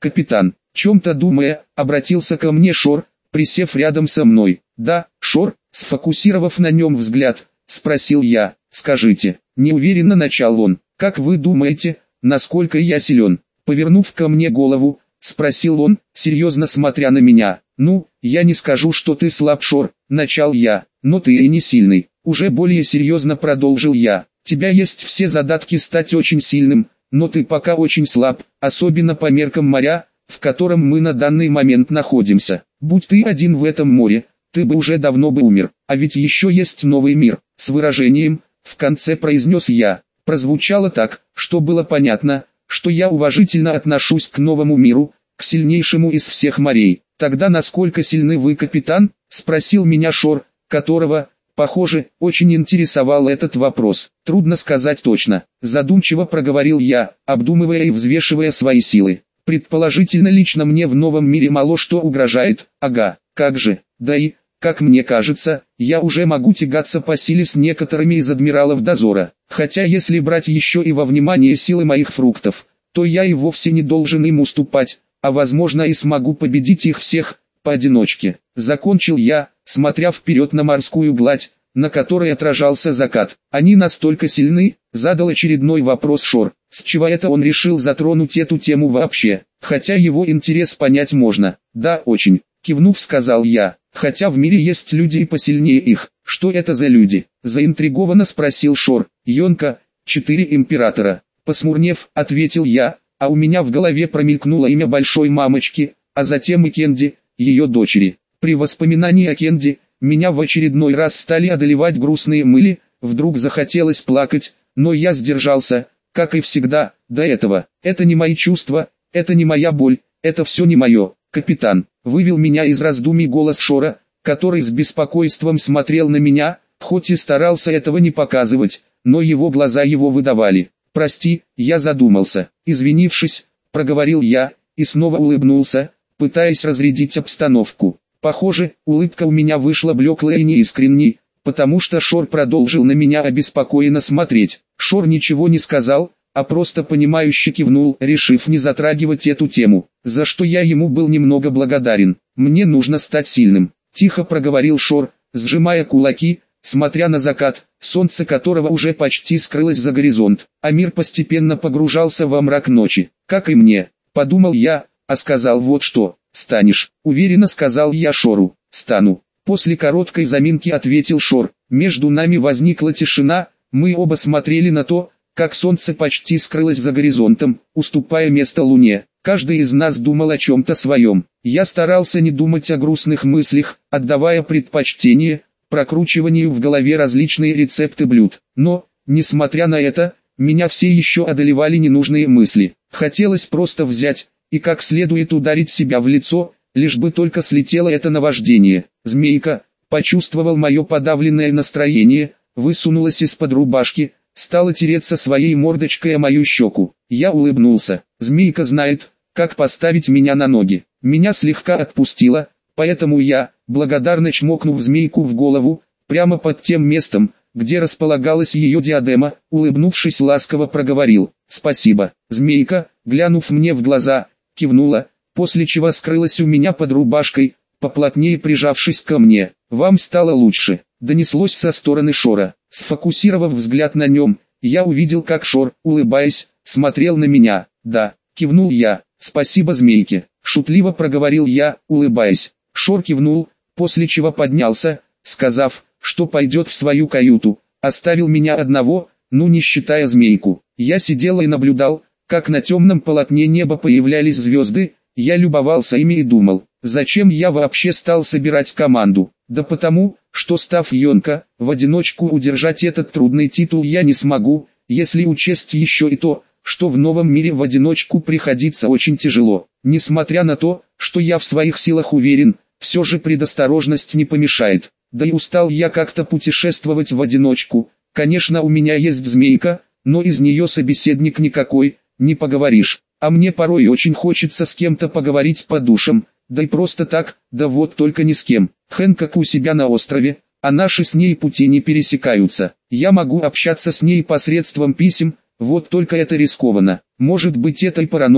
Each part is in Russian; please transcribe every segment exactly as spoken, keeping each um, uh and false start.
капитан. Чем-то думая, обратился ко мне Шор, присев рядом со мной. Да, Шор, сфокусировав на нем взгляд, спросил я. Скажите, неуверенно начал он, как вы думаете, насколько я силен? Повернув ко мне голову, спросил он, серьезно смотря на меня. Ну, я не скажу, что ты слаб, Шор, начал я, но ты и не сильный. Уже более серьезно продолжил я. Тебя есть все задатки стать очень сильным, но ты пока очень слаб, особенно по меркам моря, в котором мы на данный момент находимся. Будь ты один в этом море, ты бы уже давно бы умер. А ведь еще есть новый мир. С выражением, в конце произнес я. Прозвучало так, что было понятно, что я уважительно отношусь к новому миру, к сильнейшему из всех морей. Тогда насколько сильны вы, капитан? Спросил меня Шор, которого, похоже, очень интересовал этот вопрос. Трудно сказать точно. Задумчиво проговорил я, обдумывая и взвешивая свои силы. Предположительно, лично мне в новом мире мало что угрожает. Ага, как же. Да и, как мне кажется, я уже могу тягаться по силе с некоторыми из адмиралов дозора. Хотя если брать еще и во внимание силы моих фруктов, то я и вовсе не должен им уступать, а возможно и смогу победить их всех, поодиночке. Закончил я, смотря вперед на морскую гладь, на которой отражался закат. Они настолько сильны? Задал очередной вопрос Шор. С чего это он решил затронуть эту тему вообще? Хотя его интерес понять можно. Да, очень. Кивнув, сказал я. Хотя в мире есть люди и посильнее их. Что это за люди? Заинтригованно спросил Шор. Йонка, четыре императора. Посмурнев, ответил я, а у меня в голове промелькнуло имя большой мамочки, а затем и Кенди, ее дочери. При воспоминании о Кенди, меня в очередной раз стали одолевать грустные мысли, вдруг захотелось плакать, но я сдержался, как и всегда, до этого. Это не мои чувства, это не моя боль, это все не мое. Капитан, вывел меня из раздумий голос Шора, который с беспокойством смотрел на меня, хоть и старался этого не показывать, но его глаза его выдавали. Прости, я задумался. Извинившись, проговорил я, и снова улыбнулся, пытаясь разрядить обстановку. Похоже, улыбка у меня вышла блеклой и неискренней, потому что Шор продолжил на меня обеспокоенно смотреть. Шор ничего не сказал, а просто понимающе кивнул, решив не затрагивать эту тему, за что я ему был немного благодарен. «Мне нужно стать сильным», — тихо проговорил Шор, сжимая кулаки, смотря на закат, солнце которого уже почти скрылось за горизонт, а мир постепенно погружался во мрак ночи. «Как и мне», — подумал я, а сказал вот что. «Станешь», — уверенно сказал я Шору. «Стану». После короткой заминки ответил Шор. Между нами возникла тишина, мы оба смотрели на то, как солнце почти скрылось за горизонтом, уступая место луне. Каждый из нас думал о чем-то своем. Я старался не думать о грустных мыслях, отдавая предпочтение прокручиванию в голове различные рецепты блюд. Но, несмотря на это, меня все еще одолевали ненужные мысли. Хотелось просто взять и как следует ударить себя в лицо, лишь бы только слетело это наваждение. Змейка, почувствовал мое подавленное настроение, высунулась из-под рубашки, стала тереться своей мордочкой о мою щеку. Я улыбнулся. Змейка знает, как поставить меня на ноги. Меня слегка отпустило, поэтому я, благодарно чмокнув змейку в голову, прямо под тем местом, где располагалась ее диадема, улыбнувшись ласково проговорил. «Спасибо». Змейка, глянув мне в глаза, кивнула, после чего скрылась у меня под рубашкой, поплотнее прижавшись ко мне. «Вам стало лучше», — донеслось со стороны Шора. Сфокусировав взгляд на нем, я увидел, как Шор, улыбаясь, смотрел на меня. «Да», — кивнул я. «Спасибо, змейке», — шутливо проговорил я, улыбаясь. Шор кивнул, после чего поднялся, сказав, что пойдет в свою каюту, оставил меня одного, ну не считая змейку. Я сидел и наблюдал, как на темном полотне неба появлялись звезды, я любовался ими и думал, зачем я вообще стал собирать команду. Да потому, что став Йонка, в одиночку удержать этот трудный титул я не смогу, если учесть еще и то, что в новом мире в одиночку приходится очень тяжело. Несмотря на то, что я в своих силах уверен, все же предосторожность не помешает. Да и устал я как-то путешествовать в одиночку. Конечно, у меня есть змейка, но из нее собеседник никакой, не поговоришь. А мне порой очень хочется с кем-то поговорить по душам, да и просто так, да вот только ни с кем. Хэнкок у себя на острове, а наши с ней пути не пересекаются. Я могу общаться с ней посредством писем, вот только это рискованно. Может быть, это и паранойя,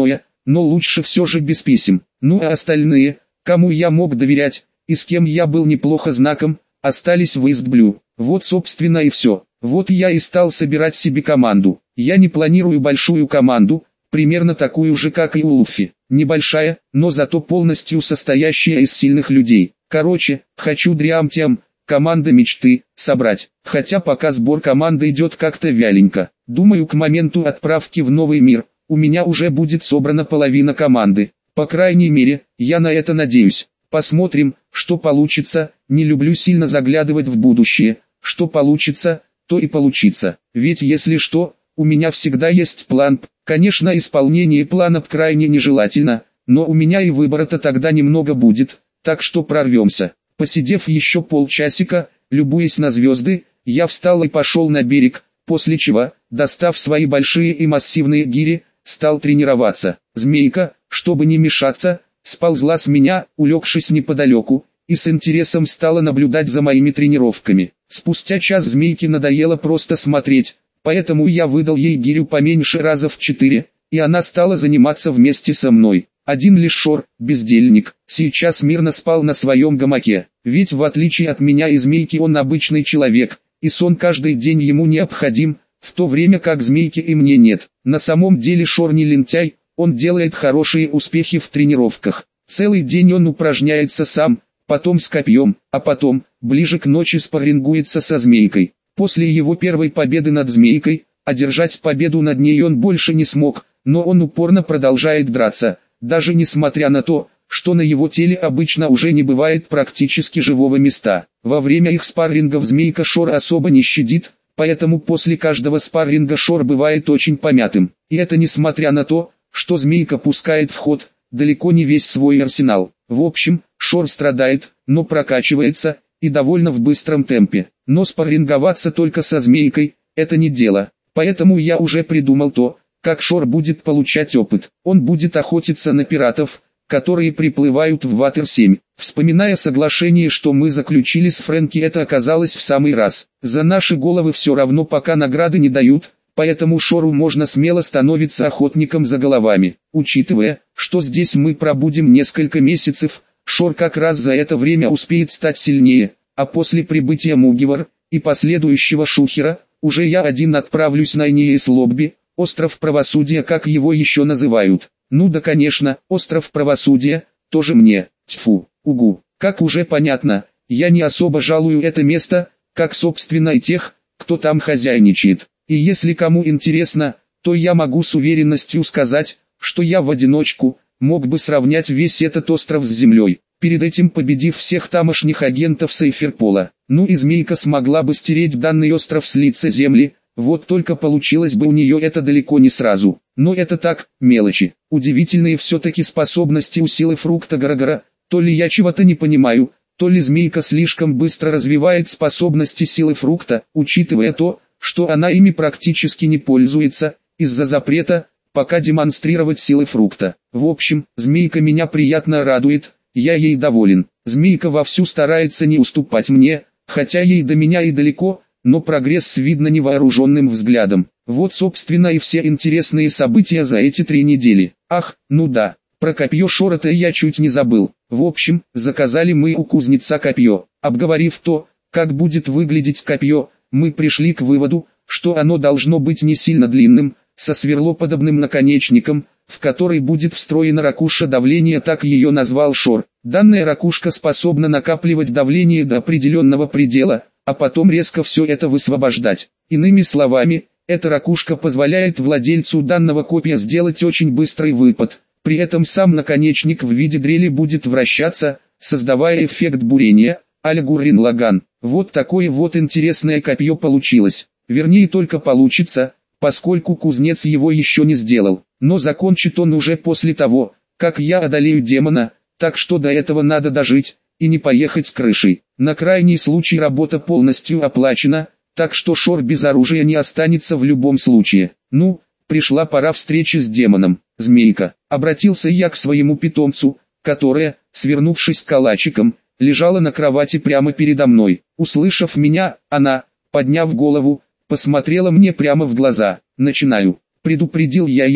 но лучше все же без писем. Ну а остальные, кому я мог доверять, и с кем я был неплохо знаком, остались в Истблю. Вот собственно и все. Вот я и стал собирать себе команду. Я не планирую большую команду, примерно такую же как и у Луффи. Небольшая, но зато полностью состоящая из сильных людей. Короче, хочу Дриамтиам, команда мечты, собрать. Хотя пока сбор команды идет как-то вяленько. Думаю, к моменту отправки в новый мир, у меня уже будет собрана половина команды. По крайней мере, я на это надеюсь. Посмотрим, что получится. Не люблю сильно заглядывать в будущее. Что получится, то и получится. Ведь если что, у меня всегда есть план. Конечно, исполнение плана крайне нежелательно, но у меня и выбора-то тогда немного будет, так что прорвемся. Посидев еще полчасика, любуясь на звезды, я встал и пошел на берег, после чего, достав свои большие и массивные гири, стал тренироваться. Змейка, чтобы не мешаться, сползла с меня, улегшись неподалеку, и с интересом стала наблюдать за моими тренировками. Спустя час змейке надоело просто смотреть, поэтому я выдал ей гирю поменьше раза в четыре, и она стала заниматься вместе со мной. Один лишь Шор, бездельник, сейчас мирно спал на своем гамаке, ведь в отличие от меня и змейки он обычный человек, и сон каждый день ему необходим, в то время как змейки и мне нет. На самом деле Шор не лентяй, он делает хорошие успехи в тренировках. Целый день он упражняется сам, потом с копьем, а потом, ближе к ночи спаррингуется со змейкой. После его первой победы над змейкой, одержать победу над ней он больше не смог, но он упорно продолжает драться, даже несмотря на то, что на его теле обычно уже не бывает практически живого места. Во время их спаррингов змейка Шора особо не щадит, поэтому после каждого спарринга Шор бывает очень помятым. И это несмотря на то, что змейка пускает в ход далеко не весь свой арсенал. В общем, Шор страдает, но прокачивается, и довольно в быстром темпе. Но спарринговаться только со змейкой – это не дело. Поэтому я уже придумал то, как Шор будет получать опыт. Он будет охотиться на пиратов, которые приплывают в Ватер семь. Вспоминая соглашение, что мы заключили с Фрэнки, это оказалось в самый раз. За наши головы все равно пока награды не дают, поэтому Шору можно смело становиться охотником за головами. Учитывая, что здесь мы пробудем несколько месяцев, Шор как раз за это время успеет стать сильнее, а после прибытия Мугивар и последующего Шухера, уже я один отправлюсь на Ниес-Лобби, остров правосудия, как его еще называют. Ну да, конечно, остров правосудия, тоже мне, тьфу, угу. Как уже понятно, я не особо жалую это место, как собственно и тех, кто там хозяйничает. И если кому интересно, то я могу с уверенностью сказать, что я в одиночку мог бы сравнять весь этот остров с землей, перед этим победив всех тамошних агентов Сейферпола. Ну и змейка смогла бы стереть данный остров с лица земли, вот только получилось бы у нее это далеко не сразу. Но это так, мелочи. Удивительные все-таки способности у силы фрукта Гарагара, то ли я чего-то не понимаю, то ли змейка слишком быстро развивает способности силы фрукта, учитывая то, что она ими практически не пользуется, из-за запрета, пока демонстрировать силы фрукта. В общем, змейка меня приятно радует, я ей доволен. Змейка вовсю старается не уступать мне, хотя ей до меня и далеко, но прогресс видно невооруженным взглядом. Вот собственно и все интересные события за эти три недели. Ах, ну да, про копье Шора-то я чуть не забыл. В общем, заказали мы у кузнеца копье. Обговорив то, как будет выглядеть копье, мы пришли к выводу, что оно должно быть не сильно длинным, со сверлоподобным наконечником, в который будет встроена ракуша давления, так ее назвал Шор. Данная ракушка способна накапливать давление до определенного предела, а потом резко все это высвобождать. Иными словами, эта ракушка позволяет владельцу данного копья сделать очень быстрый выпад, при этом сам наконечник в виде дрели будет вращаться, создавая эффект бурения, а-ля Гуррен Лаган. Вот такое вот интересное копье получилось. Вернее, только получится, поскольку кузнец его еще не сделал. Но закончит он уже после того, как я одолею демона, так что до этого надо дожить и не поехать крышей. На крайний случай работа полностью оплачена, так что Шор без оружия не останется в любом случае. Ну, пришла пора встречи с демоном. Змейка, обратился я к своему питомцу, которая, свернувшись калачиком, лежала на кровати прямо передо мной. Услышав меня, она, подняв голову, посмотрела мне прямо в глаза. «Начинаю», — предупредил я ее.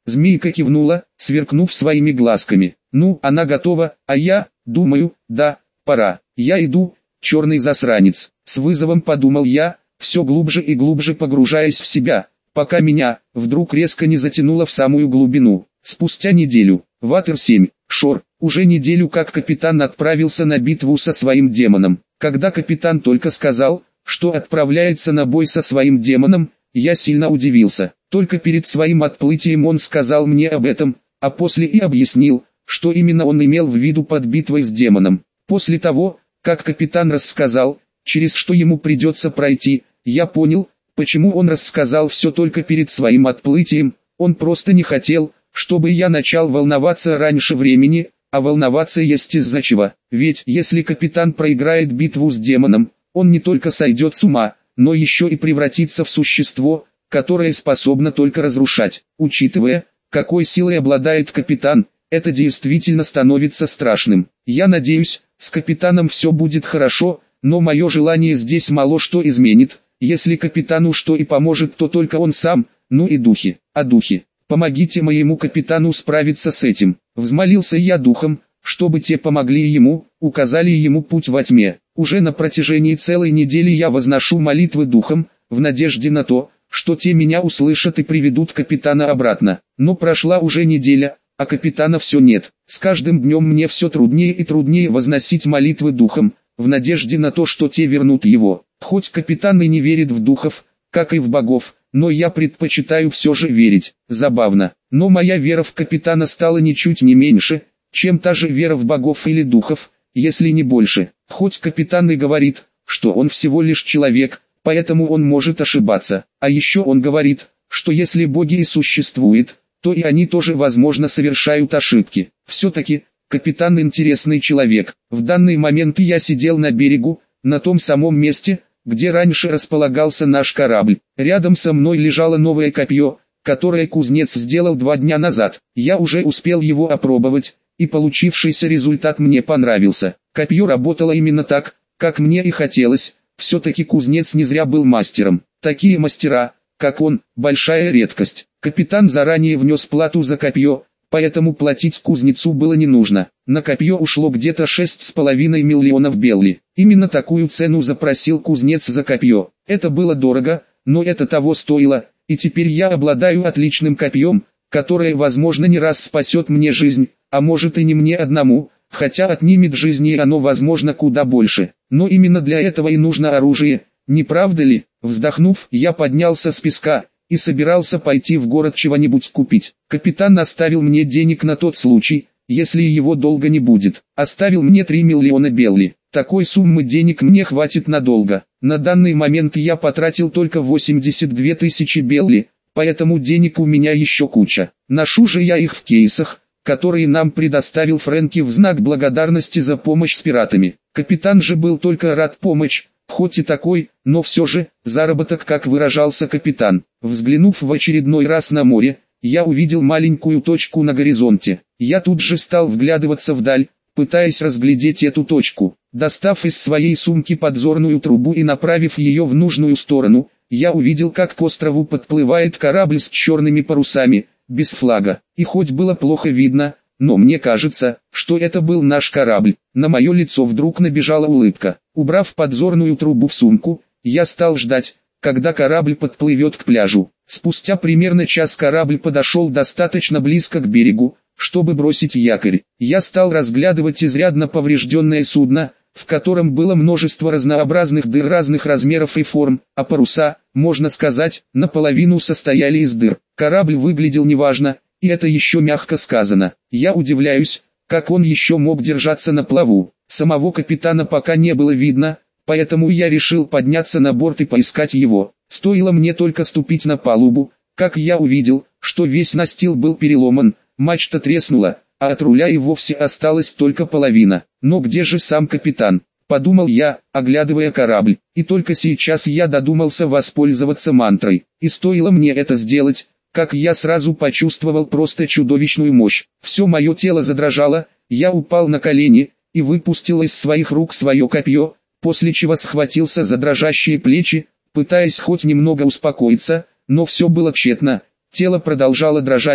Змейка кивнула, сверкнув своими глазками. Ну, она готова, а я, думаю, да, пора. Я иду, черный засранец. С вызовом подумал я, все глубже и глубже погружаясь в себя, пока меня, вдруг резко не затянуло в самую глубину. Спустя неделю, Ватер семь, Шор, уже неделю как капитан отправился на битву со своим демоном. Когда капитан только сказал, что отправляется на бой со своим демоном, я сильно удивился. Только перед своим отплытием он сказал мне об этом, а после и объяснил, что именно он имел в виду под битвой с демоном. После того, как капитан рассказал, через что ему придется пройти, я понял, почему он рассказал все только перед своим отплытием. Он просто не хотел, чтобы я начал волноваться раньше времени, а волноваться есть из-за чего. Ведь если капитан проиграет битву с демоном, он не только сойдет с ума, но еще и превратится в существо, которое способно только разрушать. Учитывая, какой силой обладает капитан, это действительно становится страшным. Я надеюсь, с капитаном все будет хорошо, но мое желание здесь мало что изменит. Если капитану что и поможет, то только он сам, ну и духи. А духи, помогите моему капитану справиться с этим. Взмолился я духом, чтобы те помогли ему, указали ему путь во тьме. Уже на протяжении целой недели я возношу молитвы духом, в надежде на то, что те меня услышат и приведут капитана обратно. Но прошла уже неделя, а капитана все нет. С каждым днем мне все труднее и труднее возносить молитвы духом, в надежде на то, что те вернут его. Хоть капитан и не верит в духов, как и в богов, но я предпочитаю все же верить. Забавно, но моя вера в капитана стала ничуть не меньше, чем та же вера в богов или духов, если не больше. Хоть капитан и говорит, что он всего лишь человек, поэтому он может ошибаться. А еще он говорит, что если боги и существуют, то и они тоже возможно совершают ошибки. Все-таки, капитан интересный человек. В данный момент я сидел на берегу, на том самом месте, где раньше располагался наш корабль. Рядом со мной лежало новое копье, которое кузнец сделал два дня назад. Я уже успел его опробовать, и получившийся результат мне понравился. Копье работало именно так, как мне и хотелось. Все-таки кузнец не зря был мастером. Такие мастера, как он, большая редкость. Капитан заранее внес плату за копье, поэтому платить кузнецу было не нужно. На копье ушло где-то шесть с половиной миллионов белли. Именно такую цену запросил кузнец за копье. Это было дорого, но это того стоило, и теперь я обладаю отличным копьем, которое возможно не раз спасет мне жизнь, а может и не мне одному, хотя отнимет жизни оно возможно куда больше. Но именно для этого и нужно оружие, не правда ли? Вздохнув, я поднялся с песка и собирался пойти в город чего-нибудь купить. Капитан оставил мне денег на тот случай, если его долго не будет. Оставил мне три миллиона белли. Такой суммы денег мне хватит надолго. На данный момент я потратил только восемьдесят две тысячи белли, поэтому денег у меня еще куча. Ношу же я их в кейсах, которые нам предоставил Фрэнки в знак благодарности за помощь с пиратами. Капитан же был только рад помочь, хоть и такой, но все же, заработок, как выражался капитан. Взглянув в очередной раз на море, я увидел маленькую точку на горизонте. Я тут же стал вглядываться вдаль, пытаясь разглядеть эту точку. Достав из своей сумки подзорную трубу и направив ее в нужную сторону, я увидел, как к острову подплывает корабль с черными парусами, без флага. И хоть было плохо видно, но мне кажется, что это был наш корабль. На мое лицо вдруг набежала улыбка. Убрав подзорную трубу в сумку, я стал ждать, когда корабль подплывет к пляжу. Спустя примерно час корабль подошел достаточно близко к берегу, чтобы бросить якорь. Я стал разглядывать изрядно поврежденное судно, в котором было множество разнообразных дыр разных размеров и форм, а паруса, можно сказать, наполовину состояли из дыр. Корабль выглядел неважно, и это еще мягко сказано. Я удивляюсь, как он еще мог держаться на плаву. Самого капитана пока не было видно, поэтому я решил подняться на борт и поискать его. Стоило мне только ступить на палубу, как я увидел, что весь настил был переломан, мачта треснула, а от руля и вовсе осталась только половина. Но где же сам капитан? Подумал я, оглядывая корабль, и только сейчас я додумался воспользоваться мантрой. И стоило мне это сделать, как я сразу почувствовал просто чудовищную мощь. Все мое тело задрожало, я упал на колени и выпустил из своих рук свое копье, после чего схватился за дрожащие плечи, пытаясь хоть немного успокоиться, но все было тщетно. Тело продолжало дрожать,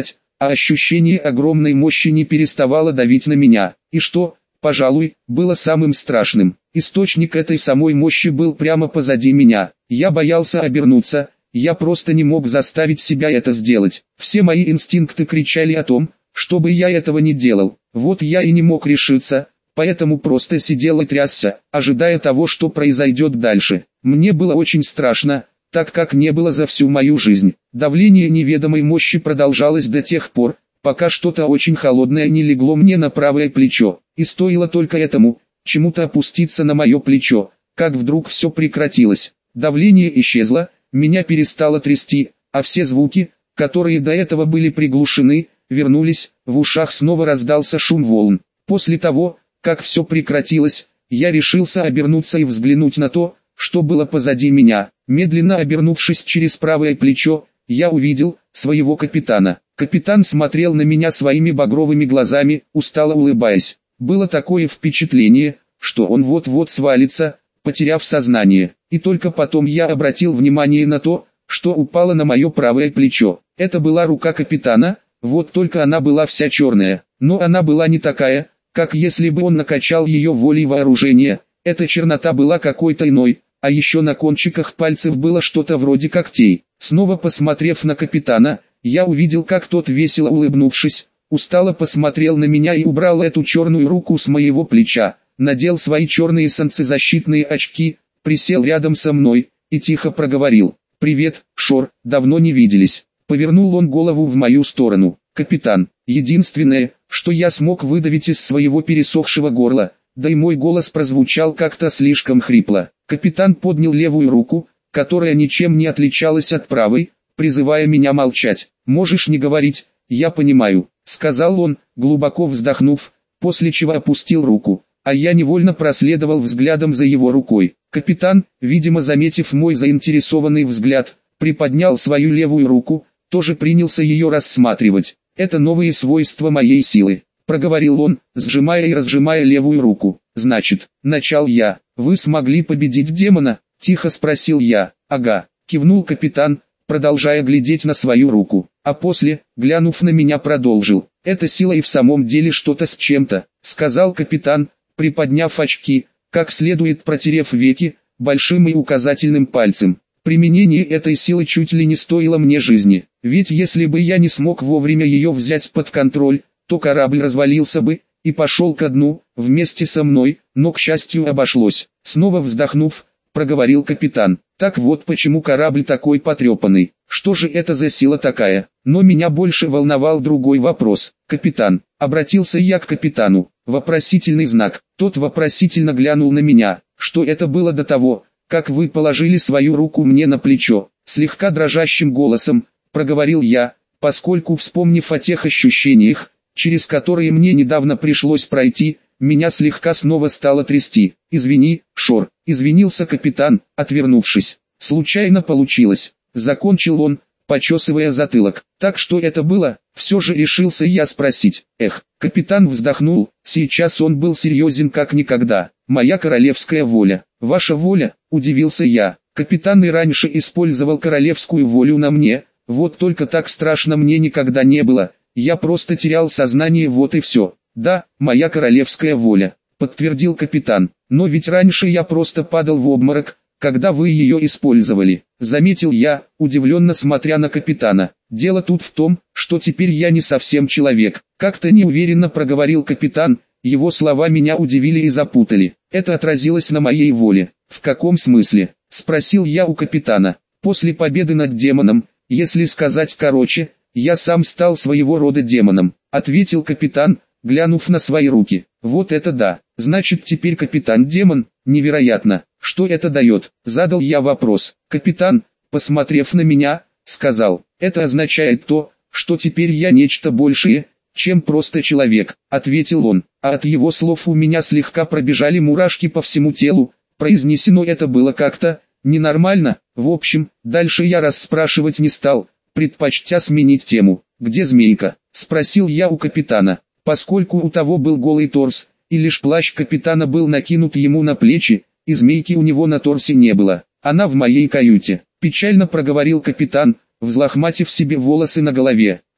а ощущение огромной мощи не переставало давить на меня. И что, пожалуй, было самым страшным, источник этой самой мощи был прямо позади меня. Я боялся обернуться, я просто не мог заставить себя это сделать. Все мои инстинкты кричали о том, чтобы я этого не делал. Вот я и не мог решиться, поэтому просто сидел и трясся, ожидая того, что произойдет дальше. Мне было очень страшно, так как не было за всю мою жизнь. Давление неведомой мощи продолжалось до тех пор, пока что-то очень холодное не легло мне на правое плечо. И стоило только этому, чему-то опуститься на мое плечо, как вдруг все прекратилось. Давление исчезло, меня перестало трясти, а все звуки, которые до этого были приглушены, вернулись, в ушах снова раздался шум волн. После того, как все прекратилось, я решился обернуться и взглянуть на то, что было позади меня. Медленно обернувшись через правое плечо, я увидел своего капитана. Капитан смотрел на меня своими багровыми глазами, устало улыбаясь. Было такое впечатление, что он вот-вот свалится, потеряв сознание. И только потом я обратил внимание на то, что упало на мое правое плечо. Это была рука капитана, вот только она была вся черная. Но она была не такая, как если бы он накачал ее волей вооружения. Эта чернота была какой-то иной, а еще на кончиках пальцев было что-то вроде когтей. Снова посмотрев на капитана, я увидел, как тот, весело улыбнувшись, устало посмотрел на меня и убрал эту черную руку с моего плеча, надел свои черные солнцезащитные очки, присел рядом со мной и тихо проговорил: «Привет, Шор, давно не виделись». Повернул он голову в мою сторону. «Капитан». Единственное, что я смог выдавить из своего пересохшего горла, да и мой голос прозвучал как-то слишком хрипло. Капитан поднял левую руку, которая ничем не отличалась от правой, призывая меня молчать. «Можешь не говорить, я понимаю», — сказал он, глубоко вздохнув, после чего опустил руку, а я невольно проследовал взглядом за его рукой. Капитан, видимо заметив мой заинтересованный взгляд, приподнял свою левую руку, тоже принялся ее рассматривать. «Это новые свойства моей силы», — проговорил он, сжимая и разжимая левую руку. «Значит, начал я, вы смогли победить демона?» — тихо спросил я. «Ага», — кивнул капитан, продолжая глядеть на свою руку, а после, глянув на меня, продолжил. «Эта сила и в самом деле что-то с чем-то», — сказал капитан, приподняв очки, как следует протерев веки, большим и указательным пальцем. «Применение этой силы чуть ли не стоило мне жизни, ведь если бы я не смог вовремя ее взять под контроль, то корабль развалился бы и пошел ко дну, вместе со мной, но, к счастью, обошлось». Снова вздохнув, проговорил капитан. «Так вот почему корабль такой потрепанный. Что же это за сила такая?» Но меня больше волновал другой вопрос. «Капитан», — обратился я к капитану, вопросительный знак. Тот вопросительно глянул на меня. «Что это было до того, как вы положили свою руку мне на плечо?» Слегка дрожащим голосом проговорил я, поскольку, вспомнив о тех ощущениях, через которые мне недавно пришлось пройти, меня слегка снова стало трясти. «Извини, Шор», — извинился капитан, отвернувшись. «Случайно получилось», — закончил он, почесывая затылок. «Так что это было?» — все же решился я спросить. «Эх», — капитан вздохнул, сейчас он был серьезен как никогда. «Моя королевская воля». «Ваша воля?» — удивился я. «Капитан и раньше использовал королевскую волю на мне, вот только так страшно мне никогда не было, я просто терял сознание, вот и все». «Да, моя королевская воля», — подтвердил капитан. «Но ведь раньше я просто падал в обморок, когда вы ее использовали», — заметил я, удивленно смотря на капитана. «Дело тут в том, что теперь я не совсем человек», — как-то неуверенно проговорил капитан, его слова меня удивили и запутали. «Это отразилось на моей воле». «В каком смысле?» — спросил я у капитана. «После победы над демоном, если сказать короче, я сам стал своего рода демоном», — ответил капитан, глянув на свои руки. «Вот это да, значит теперь капитан демон, невероятно, что это дает?» Задал я вопрос. Капитан, посмотрев на меня, сказал: «Это означает то, что теперь я нечто большее, чем просто человек», — ответил он, а от его слов у меня слегка пробежали мурашки по всему телу, произнесено это было как-то ненормально. В общем, дальше я расспрашивать не стал, предпочтя сменить тему. «Где змейка?» — спросил я у капитана. Поскольку у того был голый торс, и лишь плащ капитана был накинут ему на плечи, и змейки у него на торсе не было. «Она в моей каюте», — печально проговорил капитан, взлохматив себе волосы на голове.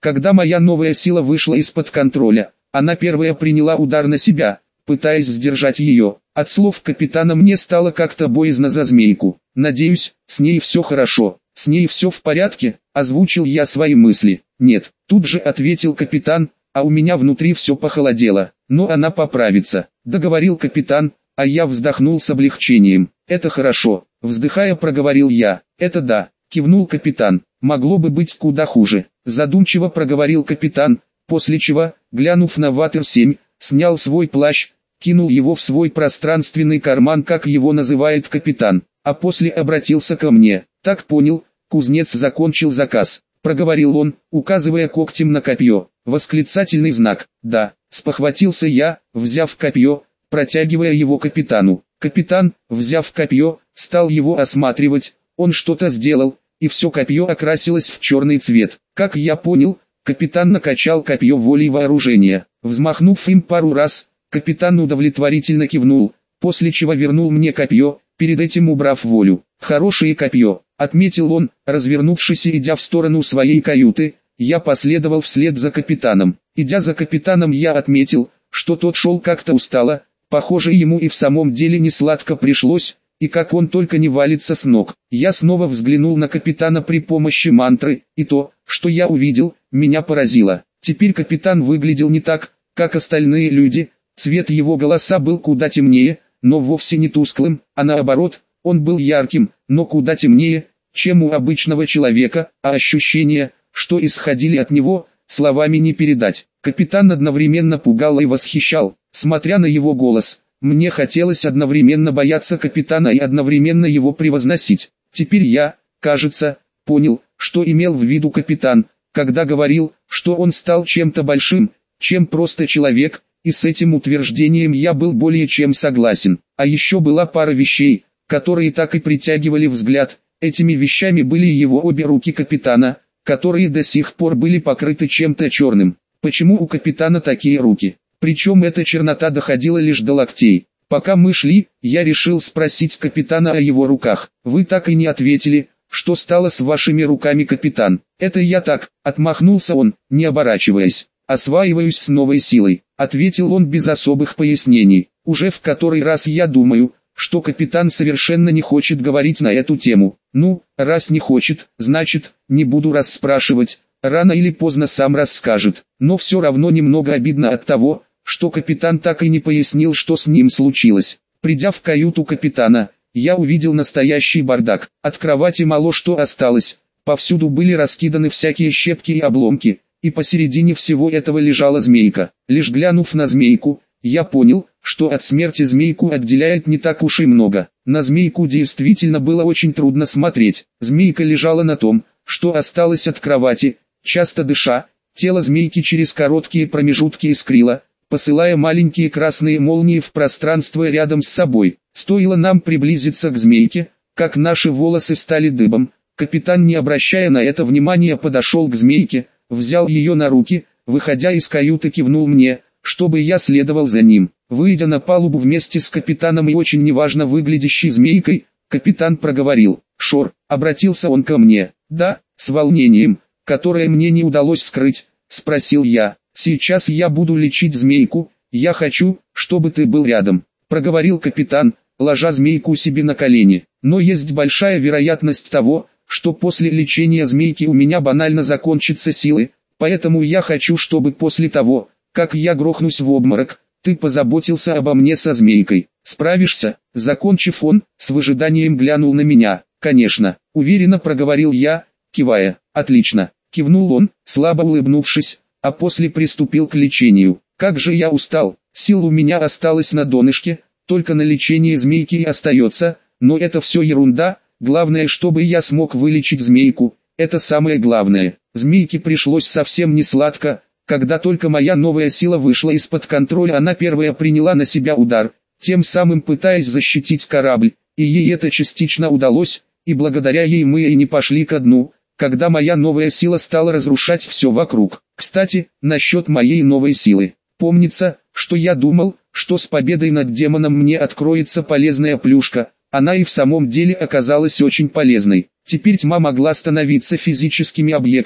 Когда моя новая сила вышла из-под контроля, она первая приняла удар на себя, пытаясь сдержать ее. От слов капитана мне стало как-то боязно за змейку. «Надеюсь, с ней все хорошо, с ней все в порядке», — озвучил я свои мысли. «Нет», — тут же ответил капитан, а у меня внутри все похолодело. «Но она поправится», — договорил капитан, а я вздохнул с облегчением. «Это хорошо», — вздыхая проговорил я. «Это да», — кивнул капитан. «Могло бы быть куда хуже», — задумчиво проговорил капитан, после чего, глянув на Ватер семь, снял свой плащ, кинул его в свой пространственный карман, как его называет капитан, а после обратился ко мне. «Так понял, кузнец закончил заказ», — проговорил он, указывая когтем на копье. Восклицательный знак. «Да», — спохватился я, взяв копье, протягивая его капитану. Капитан, взяв копье, стал его осматривать, он что-то сделал, и все копье окрасилось в черный цвет. Как я понял, капитан накачал копье волей вооружения. Взмахнув им пару раз, капитан удовлетворительно кивнул, после чего вернул мне копье, перед этим убрав волю. «Хорошее копье», — отметил он, развернувшись и идя в сторону своей каюты. Я последовал вслед за капитаном. Идя за капитаном, я отметил, что тот шел как-то устало, похоже, ему и в самом деле не сладко пришлось, и как он только не валится с ног. Я снова взглянул на капитана при помощи мантры, и то, что я увидел, меня поразило. Теперь капитан выглядел не так, как остальные люди, цвет его голоса был куда темнее, но вовсе не тусклым, а наоборот, он был ярким, но куда темнее, чем у обычного человека, а ощущения, что исходили от него, словами не передать. Капитан одновременно пугал и восхищал, смотря на его голос. Мне хотелось одновременно бояться капитана и одновременно его превозносить. Теперь я, кажется, понял, что имел в виду капитан, когда говорил, что он стал чем-то большим, чем просто человек, и с этим утверждением я был более чем согласен. А еще была пара вещей, которые так и притягивали взгляд. Этими вещами были его обе руки капитана, которые до сих пор были покрыты чем-то черным. Почему у капитана такие руки? Причем эта чернота доходила лишь до локтей. Пока мы шли, я решил спросить капитана о его руках. «Вы так и не ответили, что стало с вашими руками, капитан?» «Это я так», — отмахнулся он, не оборачиваясь. «Осваиваюсь с новой силой», — ответил он без особых пояснений. Уже в который раз я думаю, что капитан совершенно не хочет говорить на эту тему. Ну, раз не хочет, значит, не буду расспрашивать, рано или поздно сам расскажет. Но все равно немного обидно от того, что капитан так и не пояснил, что с ним случилось. Придя в каюту капитана, я увидел настоящий бардак. От кровати мало что осталось, повсюду были раскиданы всякие щепки и обломки, и посередине всего этого лежала змейка. Лишь глянув на змейку, я понял, что от смерти змейку отделяет не так уж и много. На змейку действительно было очень трудно смотреть. Змейка лежала на том, что осталось от кровати, часто дыша, тело змейки через короткие промежутки искрило, посылая маленькие красные молнии в пространство рядом с собой. Стоило нам приблизиться к змейке, как наши волосы стали дыбом. Капитан, не обращая на это внимания, подошел к змейке, взял ее на руки, выходя из каюты, кивнул мне, чтобы я следовал за ним. Выйдя на палубу вместе с капитаном и очень неважно выглядящей змейкой, капитан проговорил: «Шор», обратился он ко мне. «Да», с волнением, которое мне не удалось скрыть, спросил я. «Сейчас я буду лечить змейку, я хочу, чтобы ты был рядом», проговорил капитан, ложа змейку себе на колени. «Но есть большая вероятность того, что после лечения змейки у меня банально закончатся силы, поэтому я хочу, чтобы после того, как я грохнусь в обморок, ты позаботился обо мне со змейкой. Справишься?» Закончив, он, с выжиданием глянул на меня. «Конечно», уверенно проговорил я, кивая. «Отлично», кивнул он, слабо улыбнувшись, а после приступил к лечению. «Как же я устал, сил у меня осталось на донышке, только на лечение змейки и остается, но это все ерунда, главное, чтобы я смог вылечить змейку, это самое главное». Змейке пришлось совсем не сладко. Когда только моя новая сила вышла из-под контроля, она первая приняла на себя удар, тем самым пытаясь защитить корабль, и ей это частично удалось, и благодаря ей мы и не пошли ко дну, когда моя новая сила стала разрушать все вокруг. Кстати, насчет моей новой силы. Помнится, что я думал, что с победой над демоном мне откроется полезная плюшка, она и в самом деле оказалась очень полезной. Теперь тьма могла становиться физическими объектами,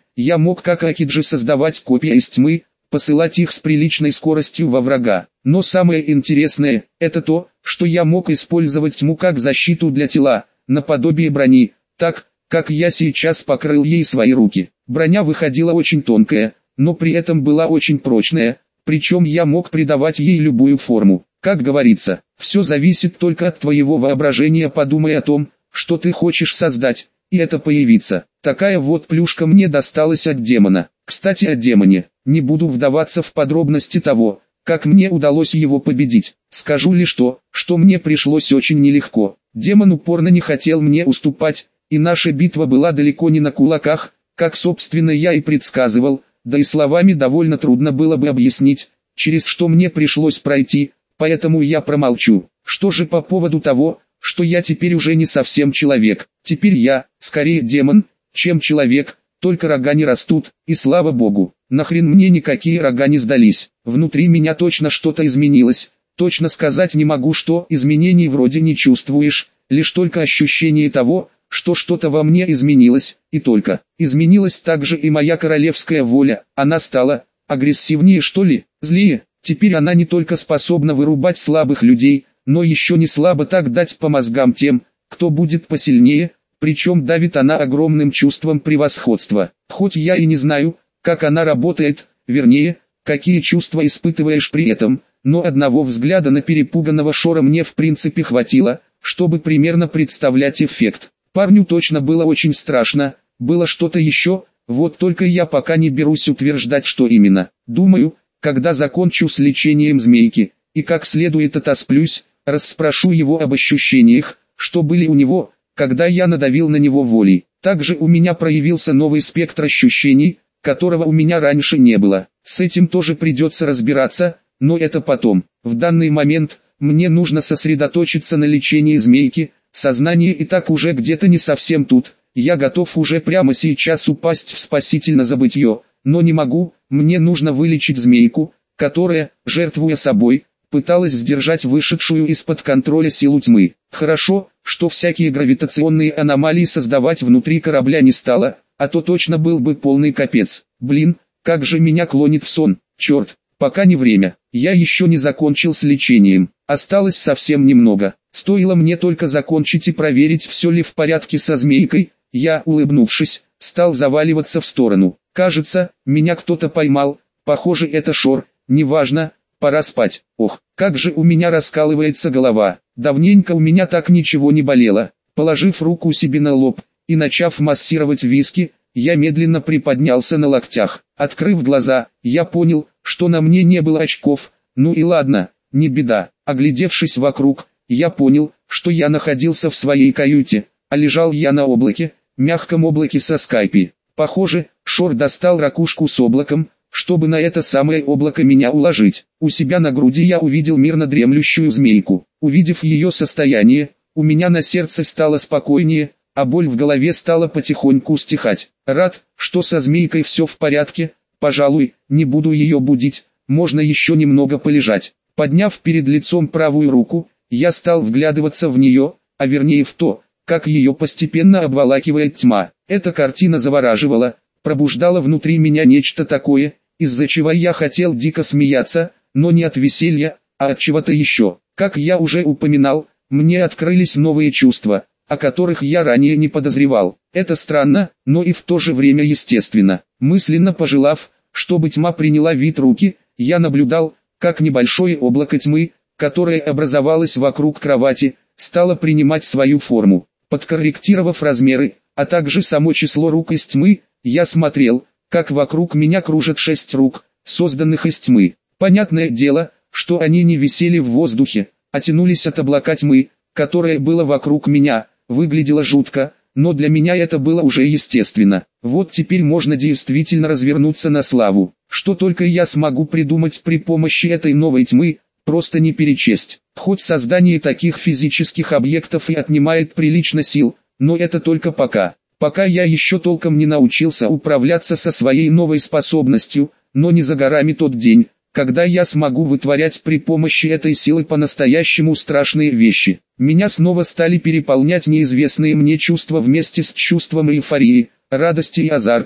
я мог как Акиджи создавать копии из тьмы, посылать их с приличной скоростью во врага. Но самое интересное, это то, что я мог использовать тьму как защиту для тела, наподобие брони, так, как я сейчас покрыл ей свои руки. Броня выходила очень тонкая, но при этом была очень прочная, причем я мог придавать ей любую форму. Как говорится, все зависит только от твоего воображения. Подумай о том, что ты хочешь создать, и это появится. Такая вот плюшка мне досталась от демона. Кстати, о демоне. Не буду вдаваться в подробности того, как мне удалось его победить. Скажу лишь то, что мне пришлось очень нелегко. Демон упорно не хотел мне уступать, и наша битва была далеко не на кулаках, как собственно я и предсказывал, да и словами довольно трудно было бы объяснить, через что мне пришлось пройти, поэтому я промолчу. Что же по поводу того, что я теперь уже не совсем человек. Теперь я, скорее демон, чем человек, только рога не растут, и слава богу. Нахрен мне никакие рога не сдались. Внутри меня точно что-то изменилось. Точно сказать не могу, что изменений вроде не чувствуешь, лишь только ощущение того, что что-то во мне изменилось, и только. Изменилась также и моя королевская воля, она стала агрессивнее, что ли, злее. Теперь она не только способна вырубать слабых людей, но еще не слабо так дать по мозгам тем, кто будет посильнее, причем давит она огромным чувством превосходства. Хоть я и не знаю, как она работает, вернее, какие чувства испытываешь при этом, но одного взгляда на перепуганного Шора мне в принципе хватило, чтобы примерно представлять эффект. Парню точно было очень страшно, было что-то еще, вот только я пока не берусь утверждать, что именно. Думаю, когда закончу с лечением змейки, и как следует отосплюсь, расспрошу его об ощущениях, что были у него, когда я надавил на него волей. Также у меня проявился новый спектр ощущений, которого у меня раньше не было. С этим тоже придется разбираться, но это потом. В данный момент мне нужно сосредоточиться на лечении змейки, сознание и так уже где-то не совсем тут. Я готов уже прямо сейчас упасть в спасительное забытье, но не могу, мне нужно вылечить змейку, которая, жертвуя собой, пыталась сдержать вышедшую из-под контроля силу тьмы. Хорошо, что всякие гравитационные аномалии создавать внутри корабля не стало, а то точно был бы полный капец. Блин, как же меня клонит в сон, черт, пока не время. Я еще не закончил с лечением, осталось совсем немного. Стоило мне только закончить и проверить, все ли в порядке со змейкой, я, улыбнувшись, стал заваливаться в сторону. Кажется, меня кто-то поймал, похоже это Шор, неважно, пора спать. Ох, как же у меня раскалывается голова, давненько у меня так ничего не болело. Положив руку себе на лоб и начав массировать виски, я медленно приподнялся на локтях. Открыв глаза, я понял, что на мне не было очков, ну и ладно, не беда. Оглядевшись вокруг, я понял, что я находился в своей каюте, а лежал я на облаке, мягком облаке со скайпи. Похоже, Шор достал ракушку с облаком, чтобы на это самое облако меня уложить. У себя на груди я увидел мирно дремлющую змейку. Увидев ее состояние, у меня на сердце стало спокойнее, а боль в голове стала потихоньку стихать. Рад, что со змейкой все в порядке, пожалуй, не буду ее будить, можно еще немного полежать. Подняв перед лицом правую руку, я стал вглядываться в нее, а вернее в то, как ее постепенно обволакивает тьма. Эта картина завораживала, пробуждала внутри меня нечто такое, из-за чего я хотел дико смеяться, но не от веселья, а от чего-то еще. Как я уже упоминал, мне открылись новые чувства, о которых я ранее не подозревал. Это странно, но и в то же время естественно. Мысленно пожелав, чтобы тьма приняла вид руки, я наблюдал, как небольшое облако тьмы, которое образовалось вокруг кровати, стало принимать свою форму. Подкорректировав размеры, а также само число рук из тьмы, я смотрел, как вокруг меня кружат шесть рук, созданных из тьмы. Понятное дело, что они не висели в воздухе, а тянулись от облака тьмы, которое было вокруг меня. Выглядело жутко, но для меня это было уже естественно. Вот теперь можно действительно развернуться на славу. Что только я смогу придумать при помощи этой новой тьмы, просто не перечесть. Хоть создание таких физических объектов и отнимает прилично сил, но это только пока. Пока я еще толком не научился управляться со своей новой способностью, но не за горами тот день, когда я смогу вытворять при помощи этой силы по-настоящему страшные вещи. Меня снова стали переполнять неизвестные мне чувства вместе с чувством эйфории, радости и азарта,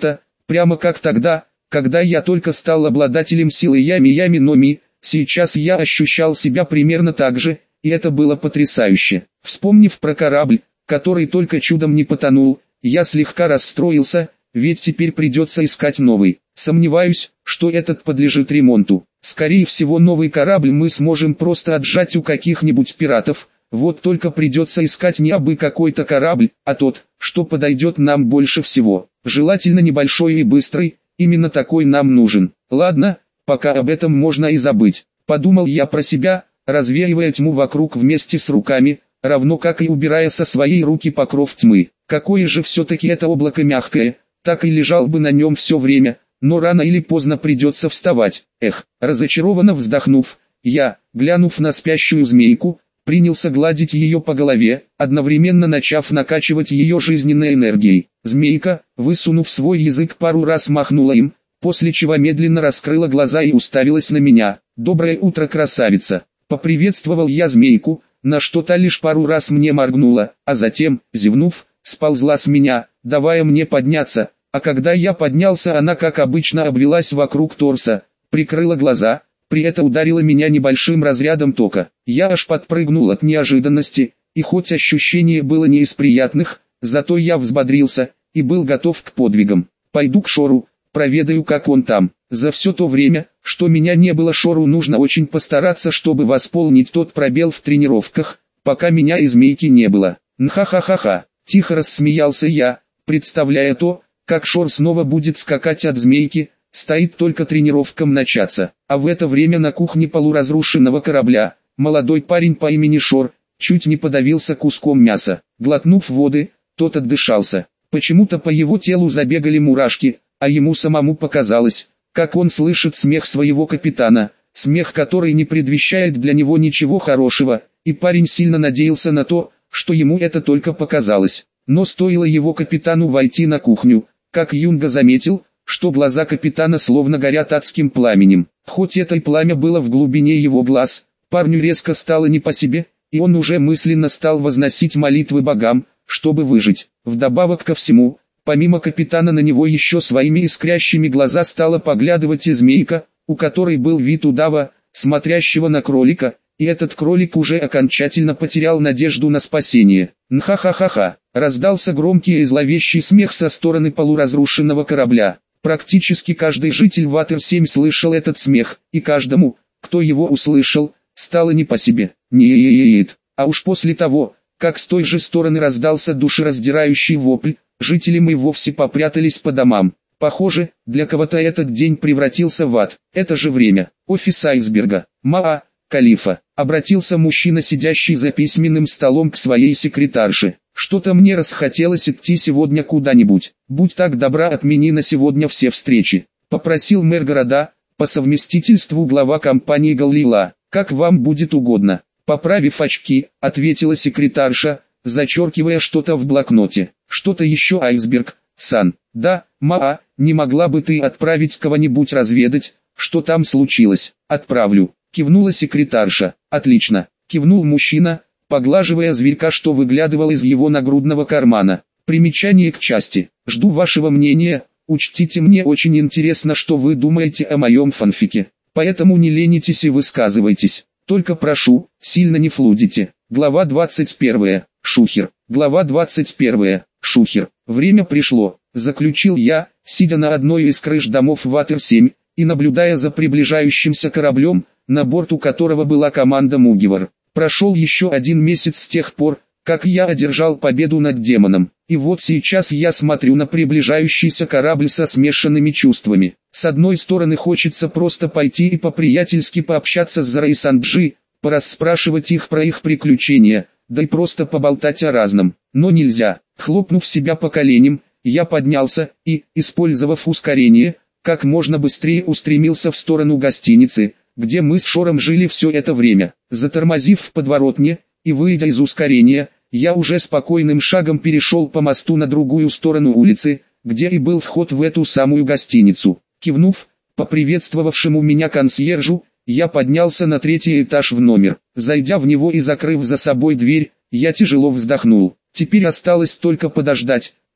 Прямо как тогда, когда я только стал обладателем силы Ями-Ями но Ми, сейчас я ощущал себя примерно так же, и это было потрясающе. Вспомнив про корабль, который только чудом не потонул, я слегка расстроился, ведь теперь придется искать новый. Сомневаюсь, что этот подлежит ремонту. Скорее всего, новый корабль мы сможем просто отжать у каких-нибудь пиратов, вот только придется искать не абы какой-то корабль, а тот, что подойдет нам больше всего. Желательно небольшой и быстрый, именно такой нам нужен. Ладно, пока об этом можно и забыть. Подумал я про себя, развеивая тьму вокруг вместе с руками, равно как и убирая со своей руки покров тьмы. Какое же все-таки это облако мягкое, так и лежал бы на нем все время, но рано или поздно придется вставать. Эх, разочарованно вздохнув, я, глянув на спящую змейку, принялся гладить ее по голове, одновременно начав накачивать ее жизненной энергией. Змейка, высунув свой язык, пару раз махнула им, после чего медленно раскрыла глаза и уставилась на меня. «Доброе утро, красавица!» Поприветствовал я змейку, на что та лишь пару раз мне моргнула, а затем, зевнув, сползла с меня, давая мне подняться, а когда я поднялся, она как обычно обвелась вокруг торса, прикрыла глаза, при этом ударила меня небольшим разрядом тока. Я аж подпрыгнул от неожиданности, и хоть ощущение было не из приятных, зато я взбодрился, и был готов к подвигам. Пойду к Шору, проведаю, как он там. За все то время, что меня не было, Шору нужно очень постараться, чтобы восполнить тот пробел в тренировках, пока меня и змейки не было. Нха-ха-ха-ха, тихо рассмеялся я, представляя то, как Шор снова будет скакать от змейки, стоит только тренировкам начаться. А в это время на кухне полуразрушенного корабля, молодой парень по имени Шор, чуть не подавился куском мяса. Глотнув воды, тот отдышался. Почему-то по его телу забегали мурашки, а ему самому показалось, как он слышит смех своего капитана, смех, который не предвещает для него ничего хорошего, и парень сильно надеялся на то, что ему это только показалось. Но стоило его капитану войти на кухню, как Юнга заметил, что глаза капитана словно горят адским пламенем. Хоть это и пламя было в глубине его глаз, парню резко стало не по себе, и он уже мысленно стал возносить молитвы богам, чтобы выжить. Вдобавок ко всему, помимо капитана на него еще своими искрящими глаза стала поглядывать и змейка, у которой был вид удава, смотрящего на кролика, и этот кролик уже окончательно потерял надежду на спасение. Нха-ха-ха-ха, раздался громкий и зловещий смех со стороны полуразрушенного корабля. Практически каждый житель Ватер семь слышал этот смех, и каждому, кто его услышал, стало не по себе. Нет, а уж после того, как с той же стороны раздался душераздирающий вопль, жители мы вовсе попрятались по домам. Похоже, для кого-то этот день превратился в ад. Это же время. Офис айсберга. Маа, Калифа. Обратился мужчина, сидящий за письменным столом, к своей секретарше. Что-то мне расхотелось идти сегодня куда-нибудь. Будь так добра, отмени на сегодня все встречи. Попросил мэр города, по совместительству глава компании Галлила. Как вам будет угодно. Поправив очки, ответила секретарша, зачеркивая что-то в блокноте. Что-то еще, айсберг, сан. Да, Маа, не могла бы ты отправить кого-нибудь разведать, что там случилось? Отправлю. Кивнула секретарша. Отлично. Кивнул мужчина, поглаживая зверька, что выглядывал из его нагрудного кармана. Примечание к части. Жду вашего мнения. Учтите, мне очень интересно, что вы думаете о моем фанфике. Поэтому не ленитесь и высказывайтесь. Только прошу, сильно не флудите. Глава двадцать первая. Шухер. Глава двадцать первая. Шухер. Время пришло, заключил я, сидя на одной из крыш домов Ватер семь, и наблюдая за приближающимся кораблем, на борту которого была команда Мугивар. Прошел еще один месяц с тех пор, как я одержал победу над демоном, и вот сейчас я смотрю на приближающийся корабль со смешанными чувствами. С одной стороны, хочется просто пойти и по-приятельски пообщаться с Зара и Санджи, порасспрашивать их про их приключения, да и просто поболтать о разном, но нельзя. Хлопнув себя по коленям, я поднялся и, использовав ускорение, как можно быстрее устремился в сторону гостиницы, где мы с Шором жили все это время. Затормозив в подворотне и выйдя из ускорения, я уже спокойным шагом перешел по мосту на другую сторону улицы, где и был вход в эту самую гостиницу. Кивнув, поприветствовавшему меня консьержу, я поднялся на третий этаж в номер. Зайдя в него и закрыв за собой дверь, я тяжело вздохнул. Теперь осталось только подождать,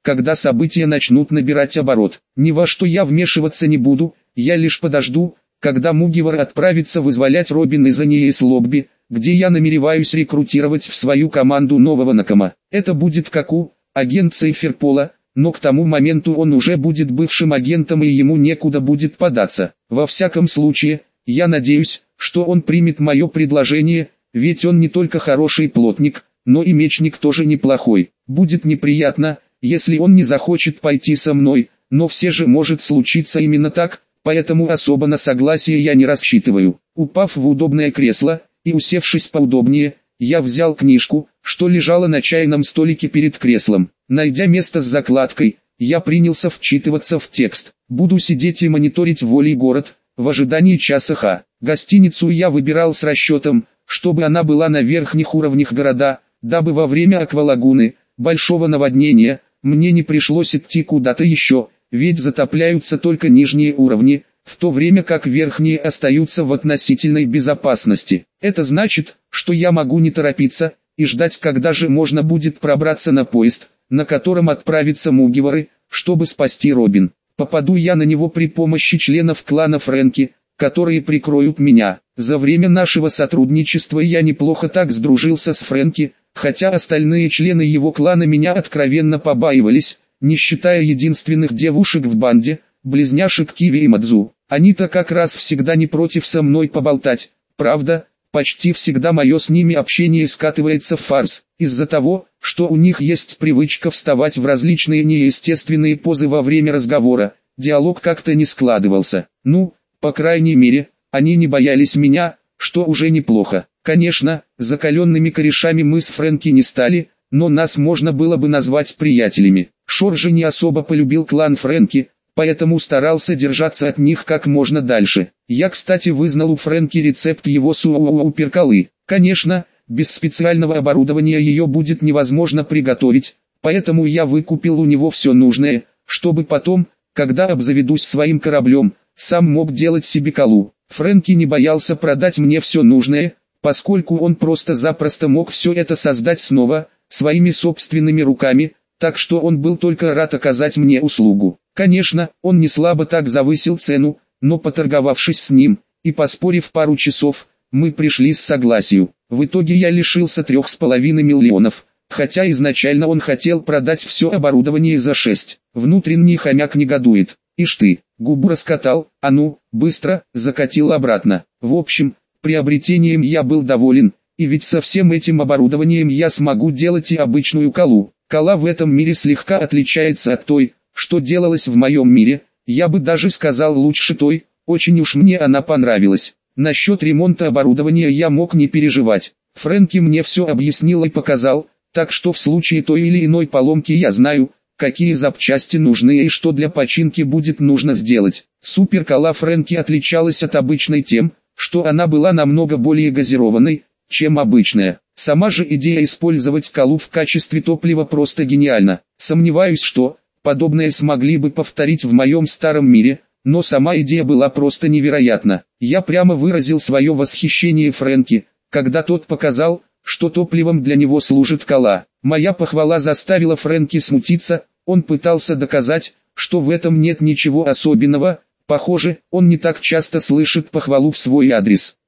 когда события начнут набирать оборот. Ни во что я вмешиваться не буду, я лишь подожду, когда Мугивар отправится вызволять Робин из Аниес-Лобби, где я намереваюсь рекрутировать в свою команду нового Накама. Это будет как у агент Сейферпола, но к тому моменту он уже будет бывшим агентом и ему некуда будет податься. Во всяком случае, я надеюсь, что он примет мое предложение, ведь он не только хороший плотник, но и мечник тоже неплохой. Будет неприятно, если он не захочет пойти со мной, но все же может случиться именно так, поэтому особо на согласие я не рассчитываю. Упав в удобное кресло и усевшись поудобнее, я взял книжку, что лежала на чайном столике перед креслом. Найдя место с закладкой, я принялся вчитываться в текст. Буду сидеть и мониторить волей город, в ожидании часа Х. Гостиницу я выбирал с расчетом, чтобы она была на верхних уровнях города, дабы во время аквалагуны, большого наводнения, мне не пришлось идти куда-то еще, ведь затопляются только нижние уровни, в то время как верхние остаются в относительной безопасности. Это значит, что я могу не торопиться и ждать, когда же можно будет пробраться на поезд, на котором отправятся Мугивары, чтобы спасти Робин. Попаду я на него при помощи членов клана Фрэнки, которые прикроют меня. За время нашего сотрудничества я неплохо так сдружился с Фрэнки, хотя остальные члены его клана меня откровенно побаивались, не считая единственных девушек в банде, близняшек Киви и Мадзу. Они-то как раз всегда не против со мной поболтать. Правда, почти всегда мое с ними общение скатывается в фарс, из-за того, что у них есть привычка вставать в различные неестественные позы во время разговора. Диалог как-то не складывался. Ну, по крайней мере, они не боялись меня, что уже неплохо. Конечно, закаленными корешами мы с Фрэнки не стали, но нас можно было бы назвать приятелями. Шор же не особо полюбил клан Фрэнки, поэтому старался держаться от них как можно дальше. Я, кстати, вызнал у Фрэнки рецепт его суоу-перкалы. Конечно, без специального оборудования ее будет невозможно приготовить, поэтому я выкупил у него все нужное, чтобы потом, когда обзаведусь своим кораблем, сам мог делать себе колу. Фрэнки не боялся продать мне все нужное, поскольку он просто-запросто мог все это создать снова, своими собственными руками, так что он был только рад оказать мне услугу. Конечно, он не слабо так завысил цену, но поторговавшись с ним, и поспорив пару часов, мы пришли к согласию. В итоге я лишился трех с половиной миллионов, хотя изначально он хотел продать все оборудование за шесть. Внутренний хомяк негодует. Ишь ты, губу раскатал, а ну, быстро, закатил обратно. В общем, приобретением я был доволен, и ведь со всем этим оборудованием я смогу делать и обычную колу. Кола в этом мире слегка отличается от той, что делалось в моем мире, я бы даже сказал лучше той, очень уж мне она понравилась. Насчет ремонта оборудования я мог не переживать. Фрэнки мне все объяснил и показал, так что в случае той или иной поломки я знаю, какие запчасти нужны и что для починки будет нужно сделать. Суперкола Фрэнки отличалась от обычной тем, что она была намного более газированной, чем обычная. Сама же идея использовать колу в качестве топлива просто гениальна. Сомневаюсь, что подобное смогли бы повторить в моем старом мире, но сама идея была просто невероятна. Я прямо выразил свое восхищение Фрэнки, когда тот показал, что топливом для него служит кола. Моя похвала заставила Фрэнки смутиться, он пытался доказать, что в этом нет ничего особенного, похоже, он не так часто слышит похвалу в свой адрес.